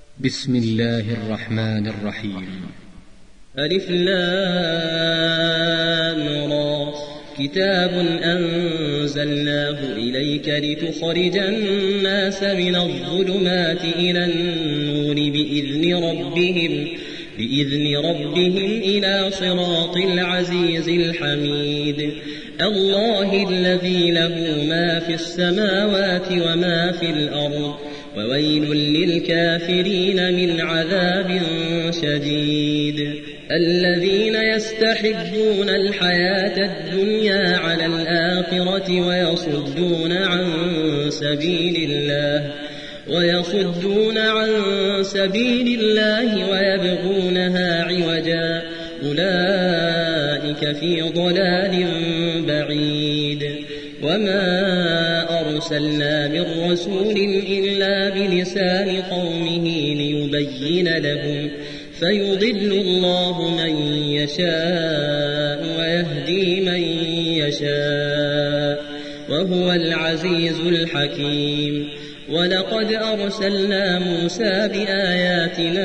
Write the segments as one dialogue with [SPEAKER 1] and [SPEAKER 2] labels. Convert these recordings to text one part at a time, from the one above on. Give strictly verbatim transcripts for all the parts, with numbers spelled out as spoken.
[SPEAKER 1] بسم الله الرحمن الرحيم.
[SPEAKER 2] ألف لام را. كتاب أنزلناه إليك لتخرج الناس من الظلمات إلى النور بإذن ربهم بإذن ربهم إلى صراط العزيز الحميد. الله الذي له ما في السماوات وما في الأرض وويل للكافرين من عذاب شديد. الذين يستحبون الحياة الدنيا على الآخرة ويصدون عن سبيل الله ويصدون عن سبيل الله ويبغونها عوجا أولئك في ضلال بعيد. وما أرسلنا من رسول إلا بلسان قومه ليبين لهم فيضل الله من يشاء ويهدي من يشاء وهو العزيز الحكيم. ولقد أرسلنا موسى بآياتنا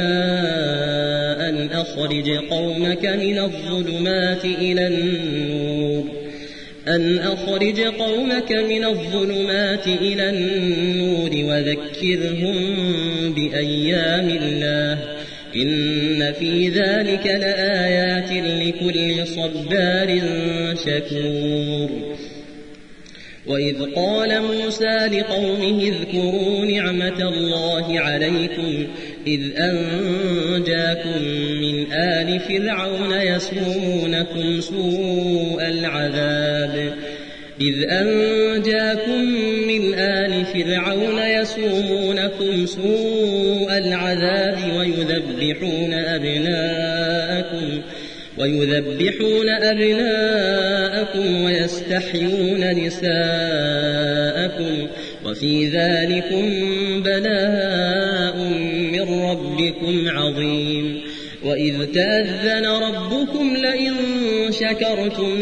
[SPEAKER 2] أن أخرج قومك من الظلمات إلى النور أن أخرج قومك من الظلمات إلى النور وذكرهم بأيام الله إن في ذلك لآيات لكل صبار شكور. وإذ قال موسى لقومه اذكروا نعمة الله عليكم إذ أنجاكم من آل فرعون يسومونكم سوء العذاب إذ أنجاكم من آل فرعون يسومونكم سوء العذاب ويذبحون أبناءكم ويذبحون أبناءكم ويستحيون نساءكم وفي ذلكم بلاء من ربكم عظيم. وإذ تأذن ربكم لئن شكرتم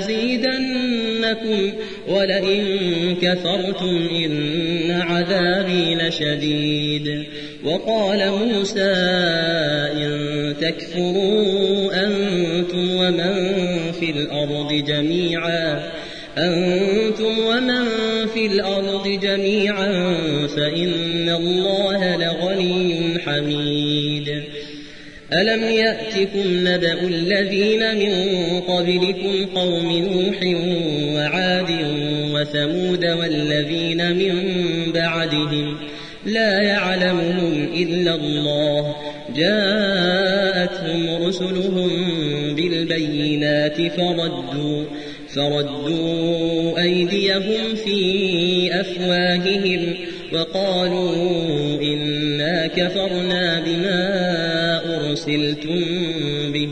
[SPEAKER 2] لأزيدنكم ولئن كفرتم إن عذابي لشديد. وقال موسى إن تكفروا أنتم ومن في الأرض جميعا أنتم ومن في الأرض جميعا فإن الله لغني حميد. ألم يأتكم نبأ الذين من قبلكم قوم نوح وعاد وثمود والذين من بعدهم لا يعلمهم إلا الله جاءتهم رسلهم بالبينات فردوا فردوا أيديهم في أفواههم وقالوا إنا كفرنا بما أرسلتم به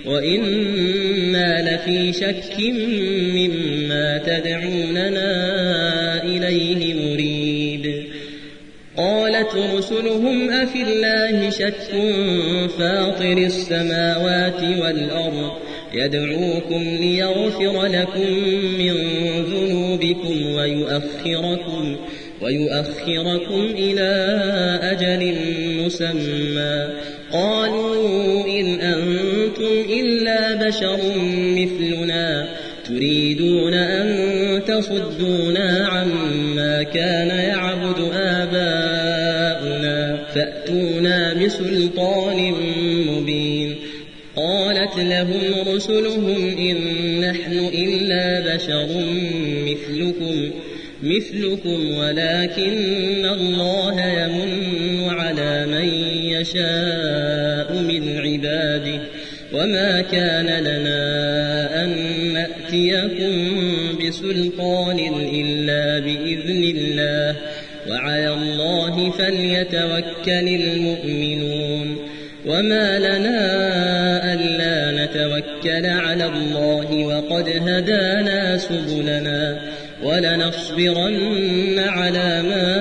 [SPEAKER 2] وإنا لفي شك مما تدعوننا إليه مريب. قالت رسلهم أفي الله شك فاطر السماوات والأرض يدعوكم ليغفر لكم من ذنوبكم ويؤخركم ويؤخركم إلى أجل مسمى قالوا إن أنتم إلا بشر مثلنا تريدون أن تصدونا عما كان يعبد آباؤنا فأتونا بسلطان مبين. قالت لهم رسلهم إن نحن إلا بشر مثلكم مثلكم ولكن الله يمن على من يشاء من عباده وما كان لنا أن نأتيكم بسلطان إلا بإذن الله وعلى الله فليتوكل المؤمنون. وما لنا ألا نتوكل على الله وقد هدانا سبلنا ولنصبرن على ما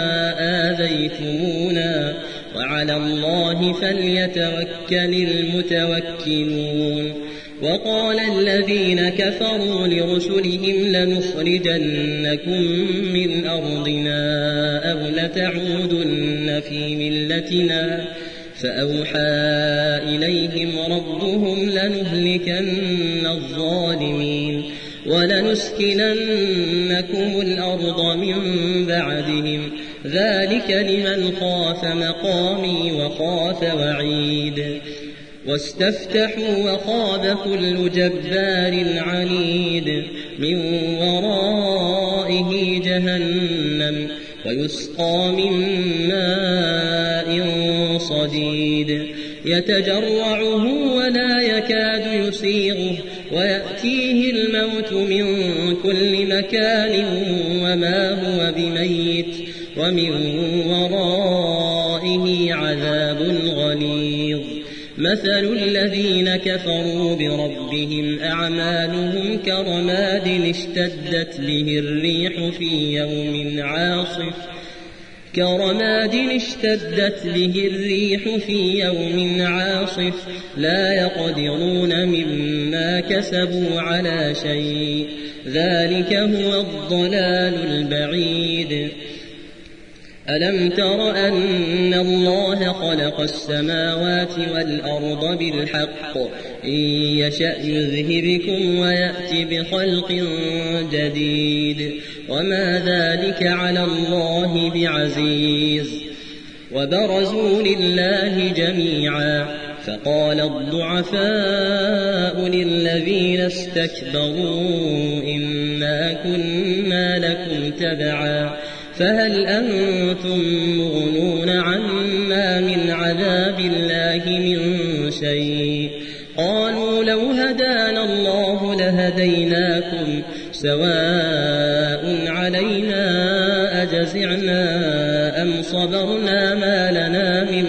[SPEAKER 2] آذيتمونا وعلى الله فليتوكل المتوكلون. وقال الذين كفروا لرسلهم لنخرجنكم من أرضنا أو لتعودن في ملتنا فأوحى إليهم ربهم لنهلكن الظالمين ولنسكننكم الأرض من بعدهم ذلك لمن خاف مقامي وخاف وعيد واستفتحوا وخاب كل جبار عنيد من ورائه جهنم ويسقى من ماء صديد يتجرعه ولا يكاد يسيغه ويأتيه الموت من كل مكان وما هو بميت ومن ورائه عذاب غليظ مثل الذين كفروا بربهم أعمالهم كرماد اشتدت به الريح في يوم عاصف كرماد اشتدت به الريح في يوم عاصف لا يقدرون مما كسبوا على شيء ذلك هو الضلال البعيد ألم تر أن الله خلق السماوات والأرض بالحق إن يشأ يذهبكم ويأتي بخلق جديد وما ذلك على الله بعزيز وبرزوا لله جميعا فقال الضعفاء للذين استكبروا إنا كنا لكم تبعا فهل أنتم مغنون عنا من عذاب الله من شيء قالوا لو هدانا الله لهديناكم سواء علينا أجزعنا أم صبرنا ما لنا من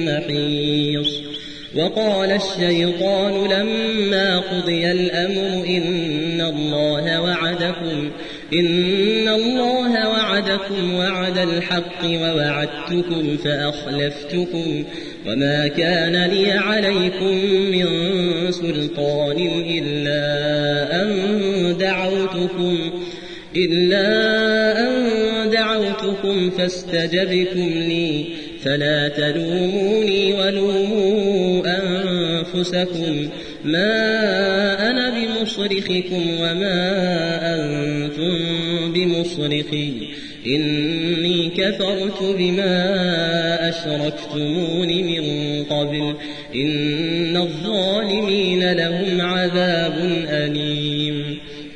[SPEAKER 2] محيص وقال الشيطان لما قضي الأمر إن الله وعدكم إن الله وعدكم وعد الحق ووعدتكم فأخلفتكم وما كان لي عليكم من سلطان إلا أن دعوتكم إلا أن دعوتكم فاستجبتم لي فلا تلوموني ولوموا أنفسكم ما أنا بمصرخكم وما أنتم بمصرخي إني كفرت بما أشركتمون من قبل إن الظالمين لهم عذاب أليم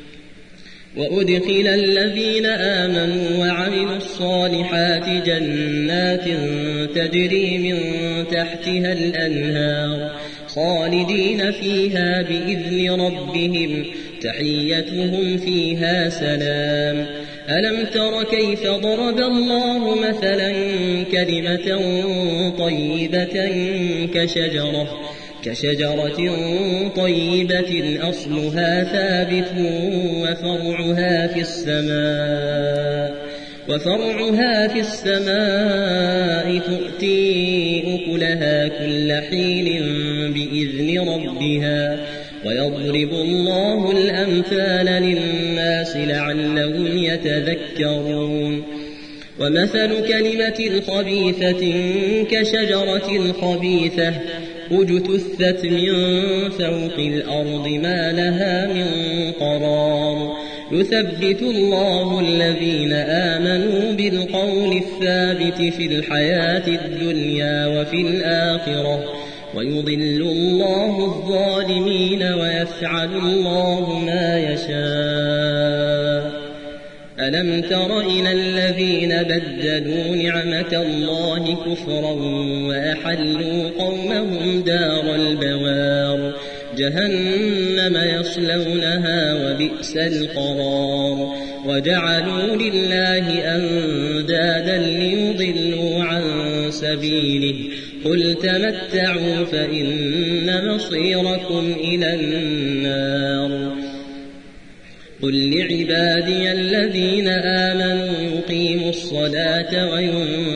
[SPEAKER 2] وأدخل الذين آمنوا وعملوا الصالحات جنات تجري من تحتها الأنهار خالدين فيها بإذن ربهم تحيتهم فيها سلام ألم تر كيف ضرب الله مثلا كلمة طيبة كشجرة كشجرة طيبة أصلها ثابت وفرعها في السماء وفرعها في السماء تؤتي أكلها كل حين بإذن ربها ويضرب الله الأمثال للناس لعلهم يتذكرون ومثل كلمة خبيثة كشجرة خبيثة اجتثت من فوق الأرض ما لها من قرار يثبت الله الذين آمنوا بالقول الثابت في الحياة الدنيا وفي الآخرة ويضل الله الظالمين ويفعل الله ما يشاء ألم تر إلى الذين بدلوا نعمة الله كفرا وأحلوا قومهم دار البوار جهنم يصلونها وبئس القرار وجعلوا لله أندادا ليضلوا عن سبيله قل تمتعوا فإن مصيركم إلى النار قل لعبادي الذين آمنوا يقيموا الصلاة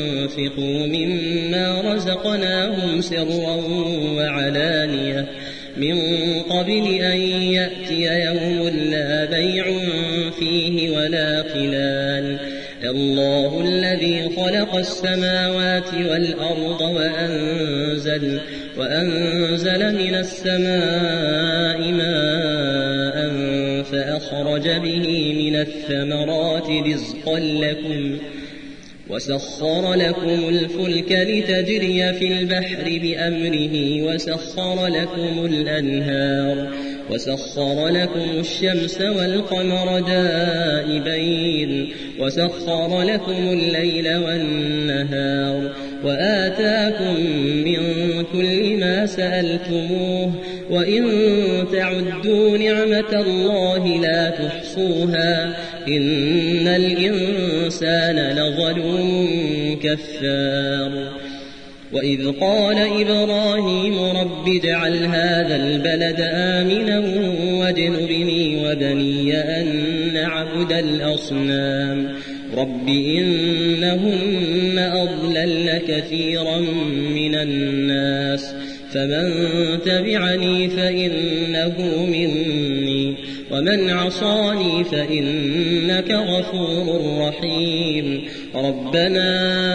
[SPEAKER 2] وينفقوا مما رزقناهم سرا وعلانية من قبل أن يأتي يوم لا بيع فيه ولا خلال الله الذي خلق السماوات والأرض وأنزل, وأنزل من السماء ماء فأخرج به من الثمرات رزقا لكم وسخر لكم الفلك لتجري في البحر بأمره وسخر لكم الأنهار وسخر لكم الشمس والقمر دائبين وسخر لكم الليل والنهار وآتاكم من كل ما سألتموه وإن تعدوا نعمة الله لا تحصوها إن الإنسان لظلوم كفار وإذ قال إبراهيم رب اجعل هذا البلد آمنا واجنبني وبني أن نعبد الأصنام رب إنهن أضللن كثيرا من الناس فمن تبعني فإنه مني ومن عصاني فإنك غفور رحيم ربنا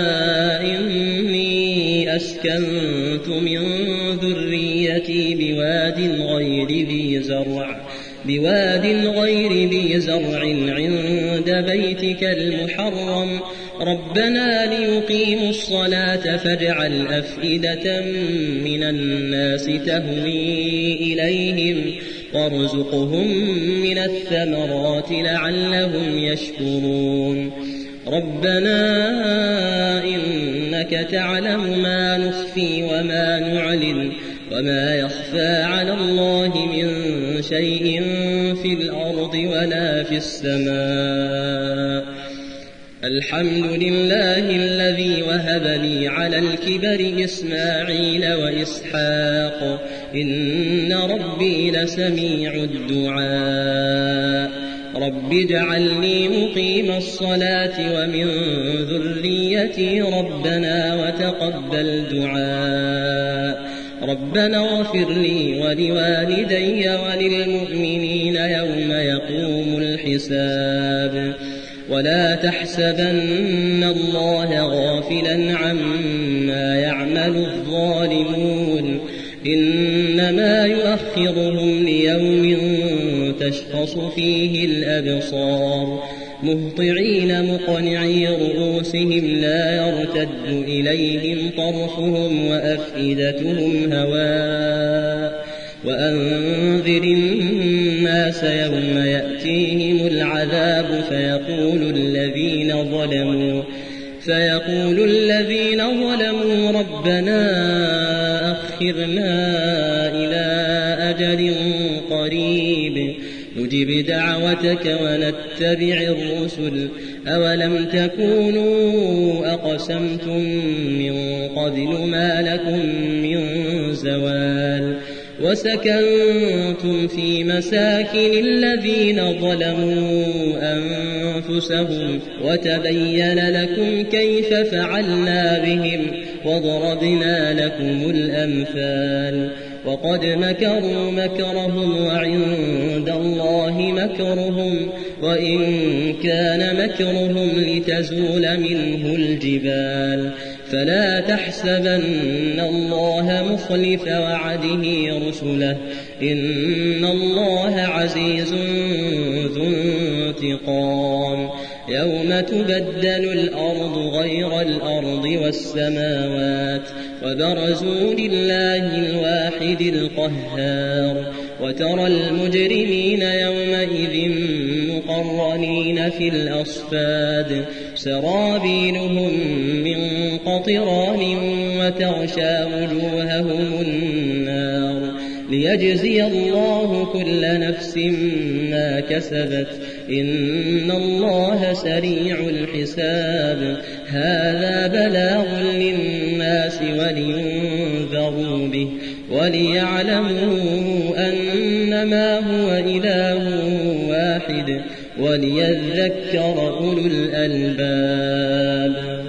[SPEAKER 2] إني أسكنت من ذريتي بواد غير ذي زرع بواد غير ذي زرع عند بيتك المحرم ربنا ليقيموا الصلاة فاجعل أفئدة من الناس تهوي إليهم وارزقهم من الثمرات لعلهم يشكرون ربنا إنك تعلم ما نخفي وما نعلن وما يخفى على الله من شيء في الأرض ولا في السماء الحمد لله الذي وهب لي على الكبر إسماعيل وإسحاق إن ربي لسميع الدعاء رب اجعلني مقيم الصلاة ومن ذريتي ربنا وتقبل دعاء ربنا اغفر لي ولوالدي وللمؤمنين يوم يقوم الحساب ولا تحسبن الله غافلا عما يعمل الظالمون إنما يؤخرهم ليوم تشخص فيه الأبصار مهطعين مقنعي رؤوسهم لا يرتد إليهم طرفهم وأفئدتهم هواء وأنذر الناس يوم يأتيهم العذاب فيقول الذين ظلموا فيقول الذين ظلموا ربنا أخرنا إلى أجل قريب نجب دعوتك ونتبع الرسل أولم تكونوا أقسمتم من قبل ما لكم من زوال وسكنتم في مساكن الذين ظلموا أنفسهم وتبين لكم كيف فعلنا بهم وضربنا لكم الأمثال وقد مكروا مكرهم وعند الله مكرهم وإن كان مكرهم لتزول منه الجبال فلا تحسبن الله مخلف وعده رسله إن الله عزيز ذو انتقام يوم تبدل الأرض غير الأرض والسماوات وبرزوا لله الواحد القهار وترى المجرمين يومئذ مقرنين في الأصفاد سرابيلهم من قطران وتغشى وجوههم النار ليجزي الله كل نفس ما كسبت إن الله سريع الحساب هذا بلاغ للناس ولينذروا به وليعلموا أنما هو إله واحد وليذكر أولو الألباب.